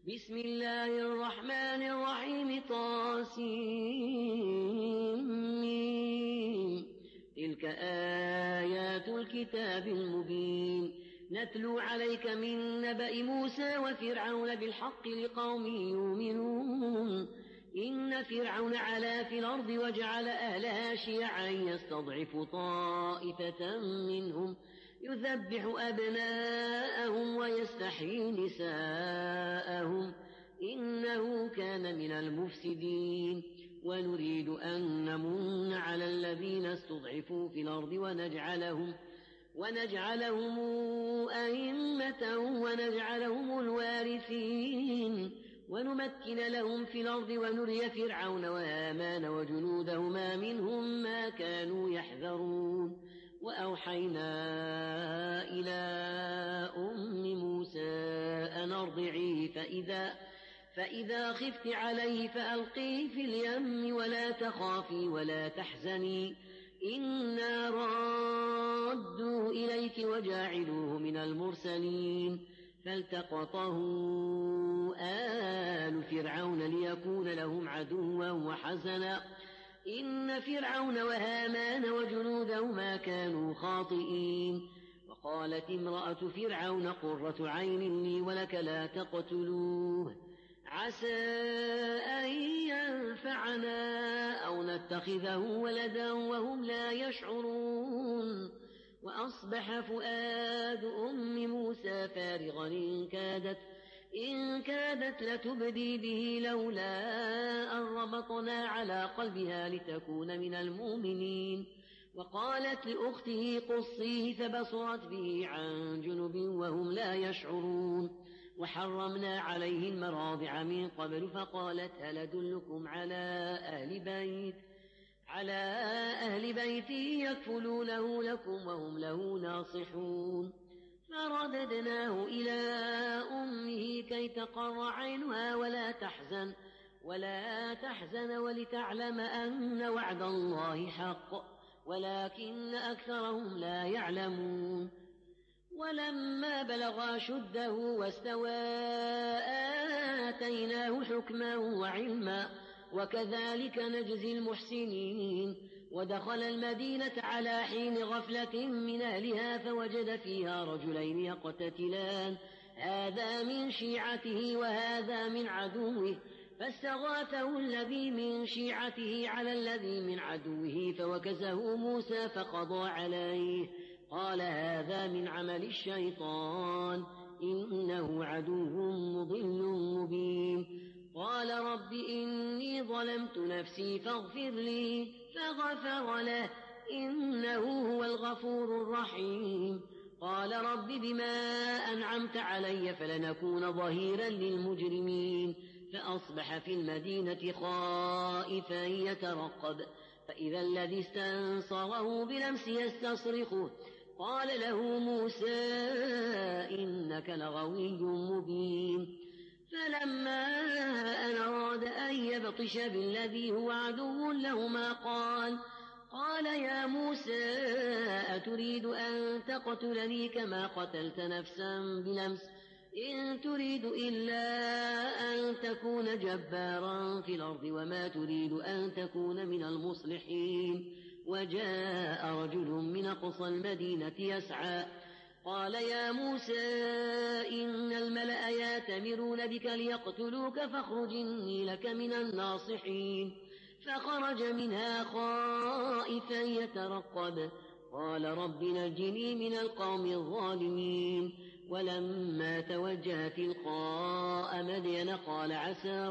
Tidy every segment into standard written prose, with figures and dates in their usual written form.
بسم الله الرحمن الرحيم طاسيم تلك آيات الكتاب المبين نتلو عليك من نبأ موسى وفرعون بالحق لقوم يؤمنون إن فرعون علا في الأرض وجعل أهلها شيعا يستضعف طائفة منهم يذبح أبناءهم ويستحيي نساءهم إنه كان من المفسدين ونريد أن نمن على الذين استضعفوا في الأرض ونجعلهم أئمة ونجعلهم الوارثين ونمكن لهم في الأرض ونري فرعون وهامان وجنودهما منهم ما كانوا يحذرون وأوحينا إلى أم موسى أن أرضعيه فإذا خفت عليه فألقيه في اليم ولا تخافي ولا تحزني إنا رادوه إليك وجاعلوه من المرسلين فالتقطه آل فرعون ليكون لهم عدوا وحزنا إن فرعون وهامان وجنودهما كانوا خاطئين وقالت امرأة فرعون قرة عين لي ولك لا تقتلوه عسى أن ينفعنا أو نتخذه ولدا وهم لا يشعرون وأصبح فؤاد أم موسى فارغا إن كادت لتبدي به لولا أن ربطنا على قلبها لتكون من المؤمنين وقالت لأخته قصيه فبصرت به عن جنب وهم لا يشعرون وحرمنا عليه المراضع من قبل فقالت هل أدلكم على أهل بيت يكفلونه لكم وهم له ناصحون فرددناه إلى أمه كي تقر عينها ولا تحزن ولتعلم أن وعد الله حق ولكن أكثرهم لا يعلمون ولما بلغ شده واستوى آتيناه حكما وعلما وكذلك نجزي المحسنين ودخل المدينة على حين غفلة من أهلها فوجد فيها رجلين يقتتلان هذا من شيعته وهذا من عدوه فاستغاثه الذي من شيعته على الذي من عدوه فوكزه موسى فقضى عليه قال هذا من عمل الشيطان إنه عدو مضل مبين قال رب إني ظلمت نفسي فاغفر لي فغفر له إنه هو الغفور الرحيم قال رب بما أنعمت علي فلنكون ظهيرا للمجرمين فأصبح في المدينة خائفا يترقب فإذا الذي استنصره بلمس يستصرخه قال له موسى إنك لغوي مبين فلما أن أراد أن يبطش بالذي هو عدو لهما قال يا موسى أتريد أن تقتلني كما قتلت نفسا بلمس إن تريد إلا أن تكون جبارا في الأرض وما تريد أن تكون من المصلحين وجاء رجل من أقصى المدينة يسعى قال يا موسى إن الملأ يأتمرون بك ليقتلوك فاخرج إني لك من الناصحين فخرج منها خائفا يترقب قال رب نجني من القوم الظالمين ولما توجه تلقاء مدين قال عسى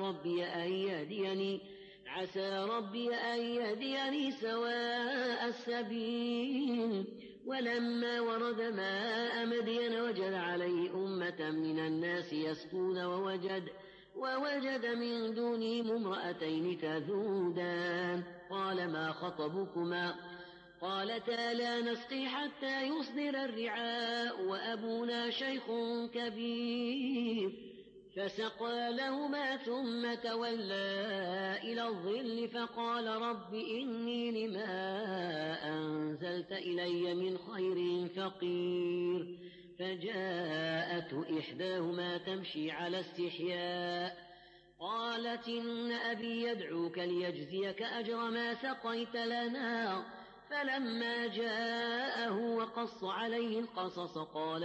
ربي أن يهديني سواء السبيل ولما ورد ماء مدين وجد عليه أمة من الناس يسقون ووجد من دونهم امرأتين تذودان قال ما خطبكما قالتا لا نسقي حتى يصدر الرعاء وأبونا شيخ كبير فسقى لهما ثم تولى إلى الظل فقال رب إني لما أنزلت إلي من خير فقير فجاءته إحداهما تمشي على استحياء قالت إن أبي يدعوك ليجزيك أجر ما سقيت لنا. فلما جاءه وقص عليه القصص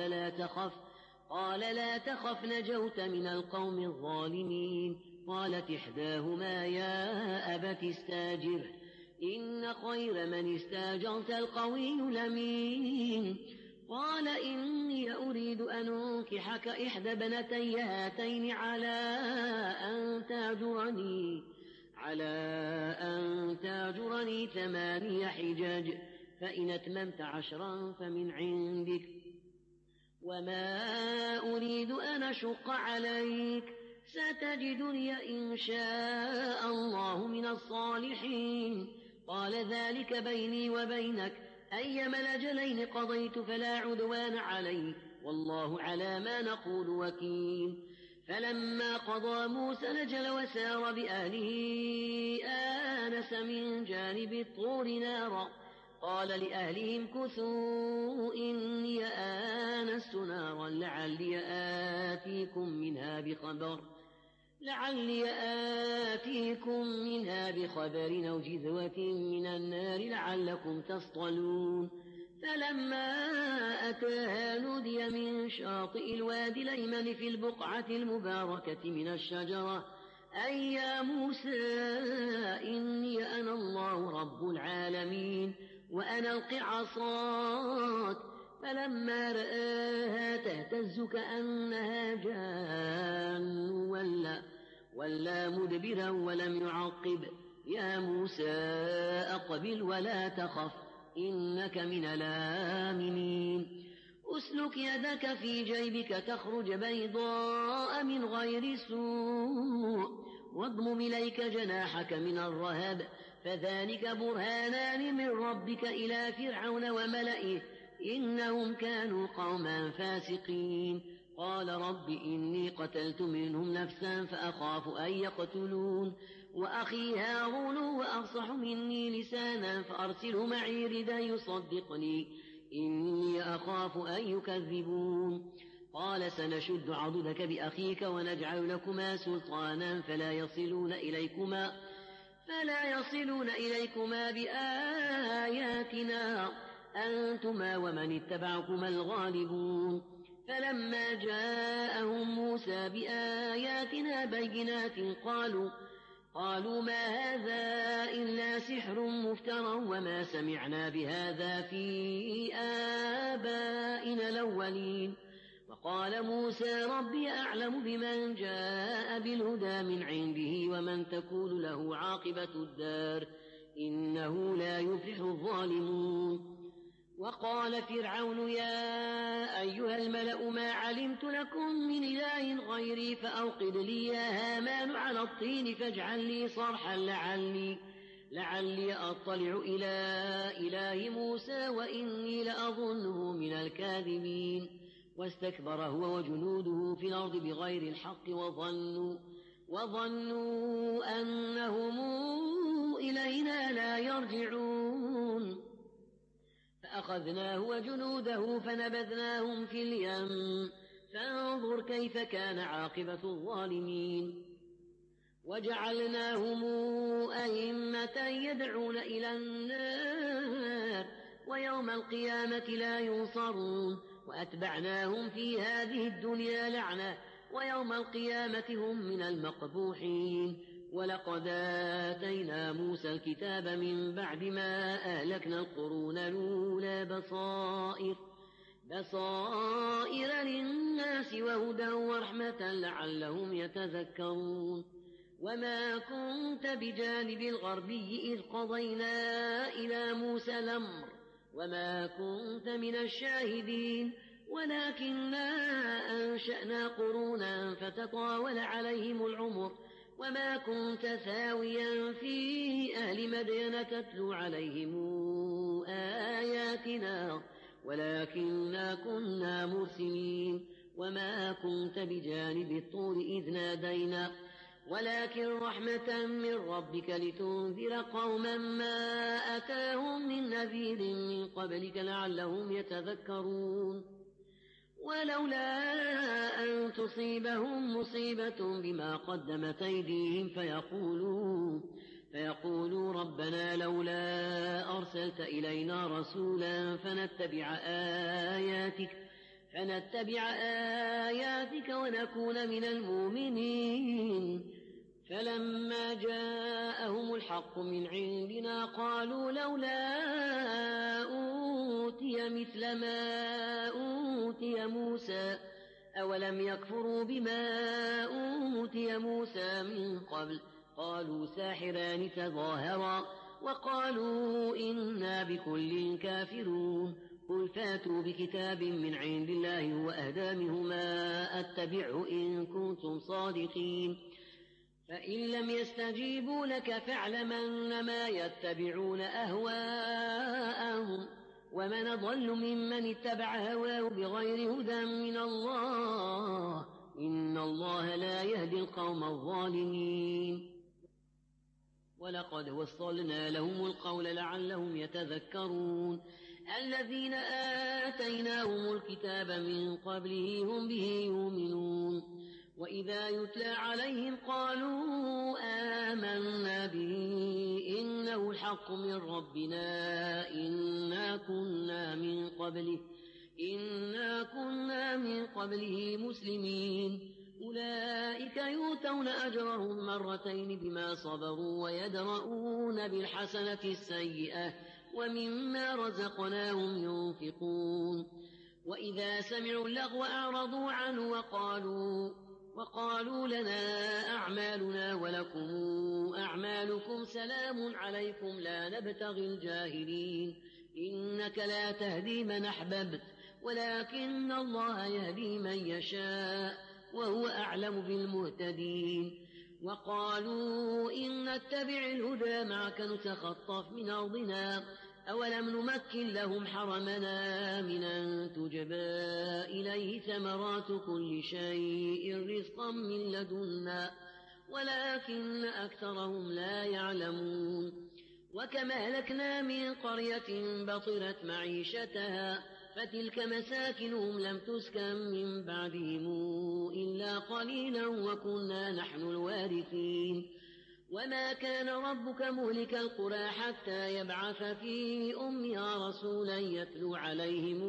قال لا تخف نجوت من القوم الظالمين. قالت إحداهما يا أبت استاجره إن خير من استاجرت القوي الأمين. قال إني أريد أن أنكحك إحدى ابنتي هاتين على أن تاجرني 8 حجج فإن أتممت 10 فمن عندك وما أريد أن أشق عليك ستجدني إن شاء الله من الصالحين. قال ذلك بيني وبينك أيما الأجلين قضيت فلا عدوان علي والله على ما نقول وكيل. فلما قضى موسى الأجل وسار بأهله آنس من جانب الطور نارا قال لأهلهم كثوا إني آنست نارا لعلي آتيكم منها بخبر أو جذوة من النار لعلكم تصطلون. فلما أتاها نودي من شاطئ الوادي الأيمن في البقعة المباركة من الشجرة أي يا موسى إني أنا الله رب العالمين وأن ألق عصاك. فلما رآها تهتز كأنها جان ولا مدبرا ولم يعقب. يا موسى أقبل ولا تخف إنك من الآمنين. أسلك يدك في جيبك تخرج بيضاء من غير سوء واضمم إليك جناحك من الرهب فذلك برهانان من ربك إلى فرعون وملئه إنهم كانوا قوما فاسقين. قال رب إني قتلت منهم نفسا فأخاف أن يقتلون وأخي هارون هو أفصح مني لسانا فأرسله معي ردا يصدقني إني أخاف أن يكذبون. قال سنشد عضدك بأخيك ونجعل لكما سلطانا فلا يصلون إليكما بآياتنا أنتما ومن اتبعكما الغالبون. فلما جاءهم موسى بآياتنا بينات قالوا ما هذا إلا سحر مفترى وما سمعنا بهذا في آبائنا الأولين. وقال موسى ربي أعلم بمن جاء بالهدى من عنده ومن تكون له عاقبة الدار إنه لا يفلح الظالمون. وقال فرعون يا أيها الملأ ما علمت لكم من إله غيري فأوقد لي يا هامان على الطين فاجعل لي صرحا لعلي أطلع إلى إله موسى وإني لأظنه من الكاذبين. واستكبر هو وجنوده في الأرض بغير الحق وظنوا أنهم إلينا لا يرجعون. فأخذناه وجنوده فنبذناهم في اليم فانظر كيف كان عاقبة الظالمين. وجعلناهم أئمة يدعون إلى النار ويوم القيامة لا ينصرون. وأتبعناهم في هذه الدنيا لعنة ويوم القيامة هم من المقبوحين. ولقد آتينا موسى الكتاب من بعد ما أهلكنا القرون الأولى بصائر للناس وهدى ورحمة لعلهم يتذكرون. وما كنت بجانب الغربي إذ قضينا إلى موسى الأمر وما كنت من الشاهدين ولكننا أنشأنا قرونا فتطاول عليهم العمر وما كنت ثاويا في أهل مدين تتلو عليهم آياتنا ولكننا كنا مرسلين. وما كنت بجانب الطور إذ نادينا ولكن رحمة من ربك لتنذر قوما ما أتاهم من نذير من قبلك لعلهم يتذكرون. ولولا أن تصيبهم مصيبة بما قدمت أيديهم فيقولوا ربنا لولا أرسلت إلينا رسولا فنتبع آياتك ونكون من المؤمنين. فلما جاءهم الحق من عندنا قالوا لولا أوتي مثل ما أوتي موسى أولم يكفروا بما أوتي موسى من قبل قالوا ساحران تظاهرا وقالوا إنا بكل كافرون. قل فاتوا بكتاب من عند الله هو أهدى منهما أتبعه إن كنتم صادقين. فإن لم يستجيبوا لك فاعلم أنما يتبعون أهواءهم ومن أضل ممن اتبع هواه بغير هدى من الله إن الله لا يهدي القوم الظالمين. ولقد وصلنا لهم القول لعلهم يتذكرون. الذين آتيناهم الكتاب من قبله هم به يؤمنون وإذا يتلى عليهم قالوا آمنا به إنه الحق من ربنا إنا كنا من قبله مسلمين. أولئك يؤتون أجرهم مرتين بما صبروا ويدرؤون بالحسنة السيئة ومما رزقناهم ينفقون. وإذا سمعوا اللغو أعرضوا عنه وقالوا لنا أعمالنا ولكم أعمالكم سلام عليكم لا نبتغي الجاهلين. إنك لا تهدي من أحببت ولكن الله يهدي من يشاء وهو أعلم بالمهتدين. وقالوا إن نتبع الهدى معك نتخطف من أرضنا أولم نمكن لهم حرمنا من أن تجبى إليه ثمرات كل شيء رزقا من لدنا ولكن أكثرهم لا يعلمون. وكم أهلكنا من قرية بطرت معيشتها فتلك مساكنهم لم تسكن من بعدهم إلا قليلا وكنا نحن الوارثين. وما كان ربك مهلك القرى حتى يبعث في أمها رسولا يتلو عليهم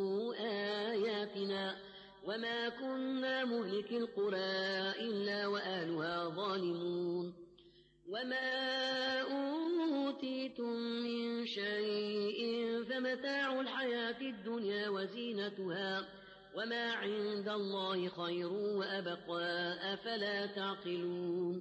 آياتنا وما كنا مهلك القرى إلا وأهلها ظالمون. وما أوتيتم من شيء فمتاع الحياة الدنيا وزينتها وما عند الله خير وأبقى أفلا تعقلون.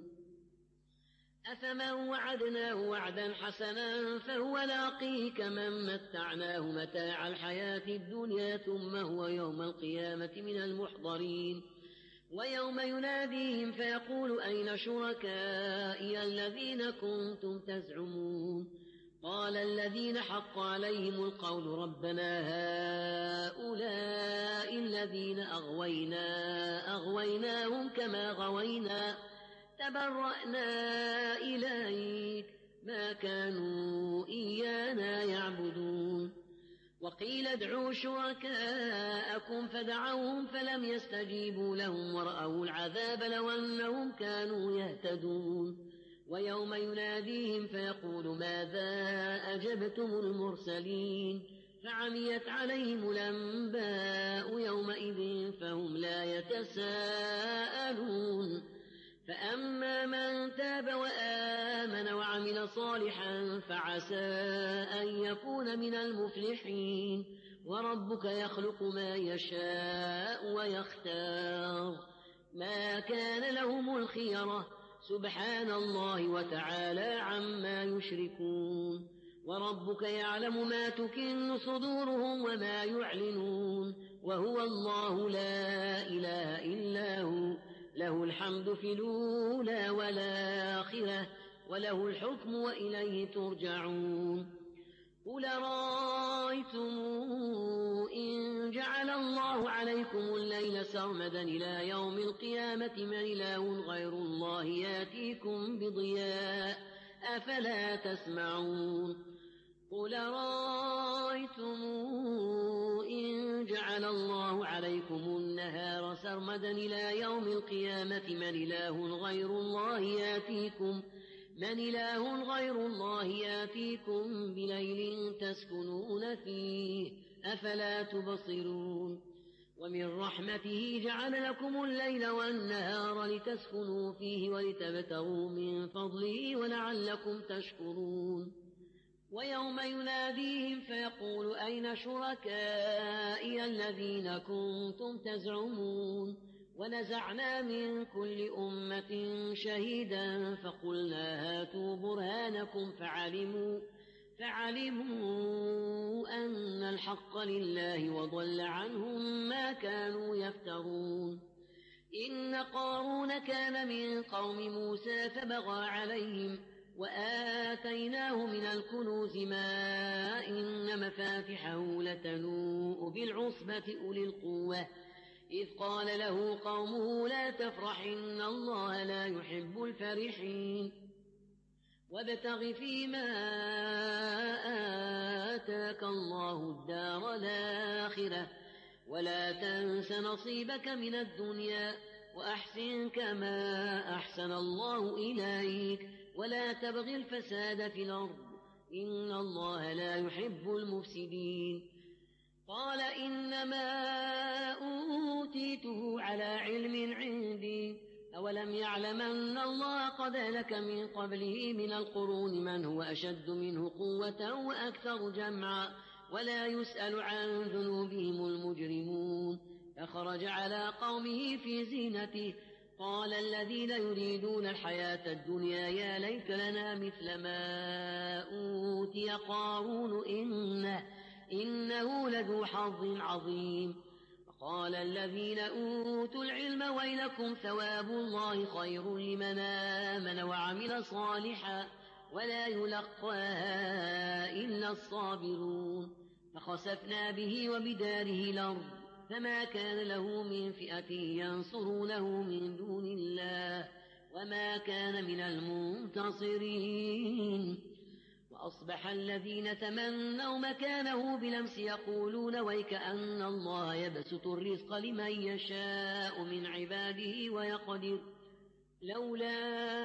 أفمن وعدناه وعدا حسنا فهو لاقيه كمن متعناه متاع الحياة الدنيا ثم هو يوم القيامة من المحضرين. ويوم يناديهم فيقول أين شركائي الذين كنتم تزعمون قال الذين حق عليهم القول ربنا هؤلاء الذين أغويناهم كما غوينا تبرأنا إليك ما كانوا إيانا يعبدون. وقيل ادعوا شركاءكم فدعوهم فلم يستجيبوا لهم ورأوا العذاب لو أنهم كانوا يهتدون. ويوم يناديهم فيقول ماذا أجبتم المرسلين فعميت عليهم الأنباء يومئذ فهم لا يتساءلون. فأما من تاب وآمن وعمل صالحا فعسى أن يكون من المفلحين. وربك يخلق ما يشاء ويختار ما كان لهم الخيرة سبحان الله وتعالى عما يشركون. وربك يعلم ما تكن صدورهم وما يعلنون وهو الله لا إله إلا هو له الحمد في الأولى والآخرة وله الحكم وإليه ترجعون. قل رأيتم إن جعل الله عليكم الليل سرمدا إلى يوم القيامة من إله غير الله يأتيكم بضياء أفلا تسمعون. قل رأيتم إن جعل الله عليكم النهار سرمدا إلى يوم القيامة من إله غير الله ياتيكم بليل تسكنون فيه أفلا تبصرون ومن رحمته جعل لكم الليل والنهار لتسكنوا فيه ولتبتغوا من فضله ولعلكم تشكرون ويوم يناديهم فيقول أين شركائي الذين كنتم تزعمون ونزعنا من كل أمة شهيدا فقلنا هاتوا برهانكم فعلموا أن الحق لله وضل عنهم ما كانوا يفترون إن قارون كان من قوم موسى فبغى عليهم وآتيناه من الكنوز ما إن مفاتحه لتنوء بالعصبة أولي القوة إذ قال له قومه لا تفرح إن الله لا يحب الفرحين وابتغ فيما آتاك الله الدار الآخرة ولا تنس نصيبك من الدنيا وأحسن كما أحسن الله إليك ولا تبغ الفساد في الأرض إن الله لا يحب المفسدين قال إنما أوتيته على علم عندي أولم يعلم أن الله قد أهلك من قبله من القرون من هو أشد منه قوة وأكثر جمعا ولا يسأل عن ذنوبهم المجرمون فخرج على قومه في زينته قال الذين يريدون الحياة الدنيا يا ليت لنا مثل ما أوتي قارون إنه لذو حظ عظيم وقال الذين أوتوا العلم ويلكم ثواب الله خير لمن آمن وعمل صالحا ولا يلقاها إلا الصابرون فخسفنا به وبداره الأرض فما كان له من فئة ينصرونه من دون الله وما كان من المنتصرين وأصبح الذين تمنوا مكانه بلمس يقولون ويكأن الله يبسط الرزق لمن يشاء من عباده ويقدر لولا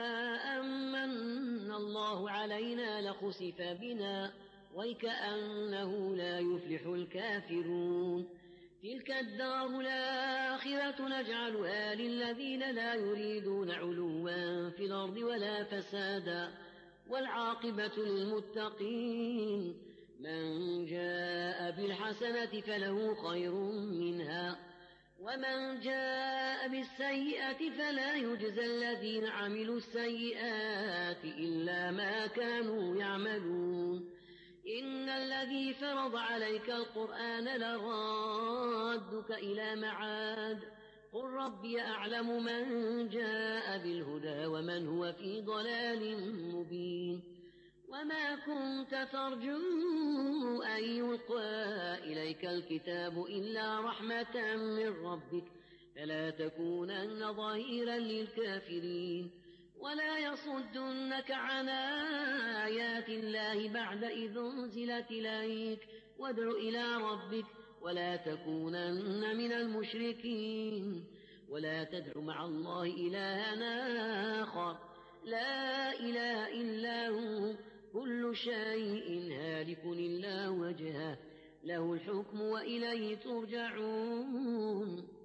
أمن الله علينا لخسف بنا ويكأنه لا يفلح الكافرون تلك الدار الآخرة نجعلها للذين لا يريدون علوا في الأرض ولا فسادا والعاقبة للمتقين من جاء بالحسنة فله خير منها ومن جاء بالسيئة فلا يجزى الذين عملوا السيئات إلا ما كانوا يعملون إن الذي فرض عليك القرآن لرادك إلى معاد قل ربي أعلم من جاء بالهدى ومن هو في ضلال مبين وما كنت ترجو أن يلقى إليك الكتاب إلا رحمة من ربك فلا تكونن ظهيرا للكافرين ولا يصدنك عن آيات الله بعد إذ أنزلت إليك وادع إلى ربك ولا تكونن من المشركين ولا تدع مع الله إلها آخر لا إله إلا هو كل شيء هالك إلا وجهه له الحكم وإليه ترجعون